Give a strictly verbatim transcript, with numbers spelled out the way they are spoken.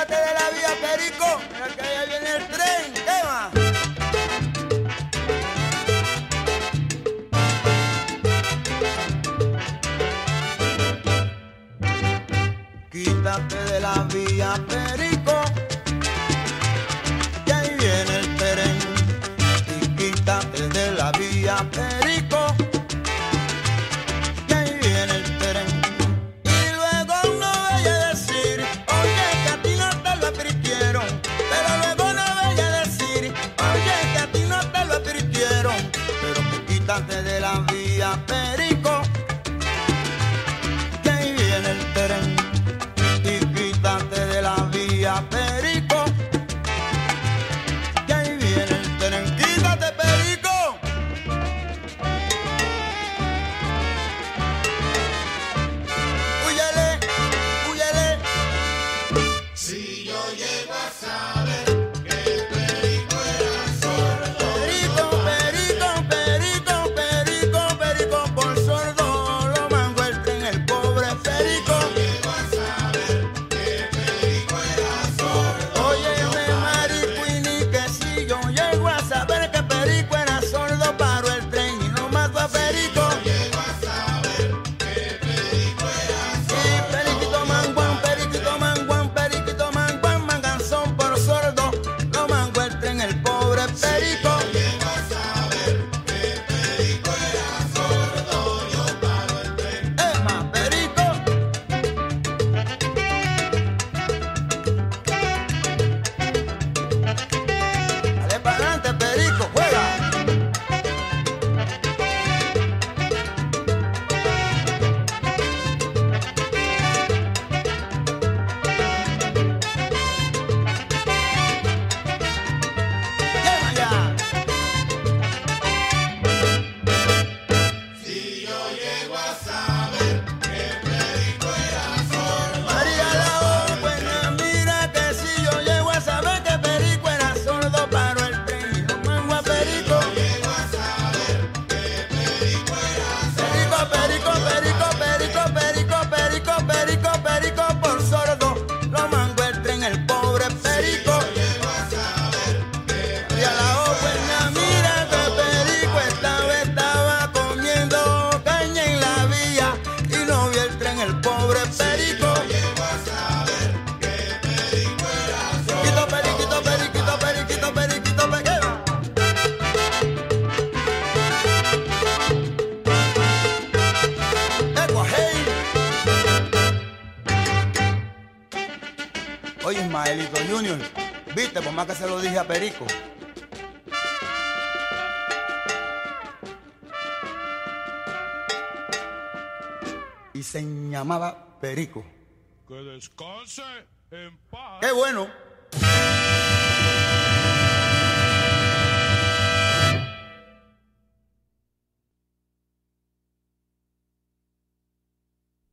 quítate de la vía, Perico. Mira que allá viene el tren. ¿Qué más? Quítate de la vía, Perico, que ahí viene el tren. Y quítate de la vía, Perico, que ahí viene el tren. Y luego no vaya a decir, oye, que a ti no te lo advirtieron. Pero luego no vaya a decir, oye, que a ti no te lo advirtieron. Pero que quítate de la vía, Perico, que ahí viene el tren. Quítate de la vía, Perico, que ahí viene el tren. Quítate, Perico. Huyele, huyele. Si yo llego a saber que el Perico era sordo. Perico, Perico, Perico, Perico, Perico, por sordo lo mangó el tren, el pobre Perico. Oye, Ismaelito Junior, viste, por más que se lo dije a Perico. Y se llamaba Perico. Que descanse en paz. ¡Qué bueno!